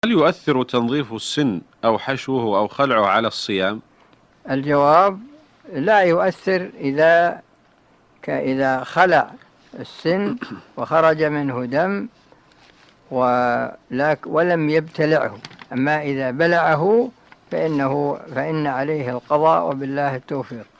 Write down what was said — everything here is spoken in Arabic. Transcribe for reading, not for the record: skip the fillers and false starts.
هل يؤثر تنظيف السن أو حشوه أو خلعه على الصيام؟ الجواب: لا يؤثر إذا خلع السن وخرج منه دم ولم يبتلعه. أما إذا بلعه فإن عليه القضاء، وبالله التوفيق.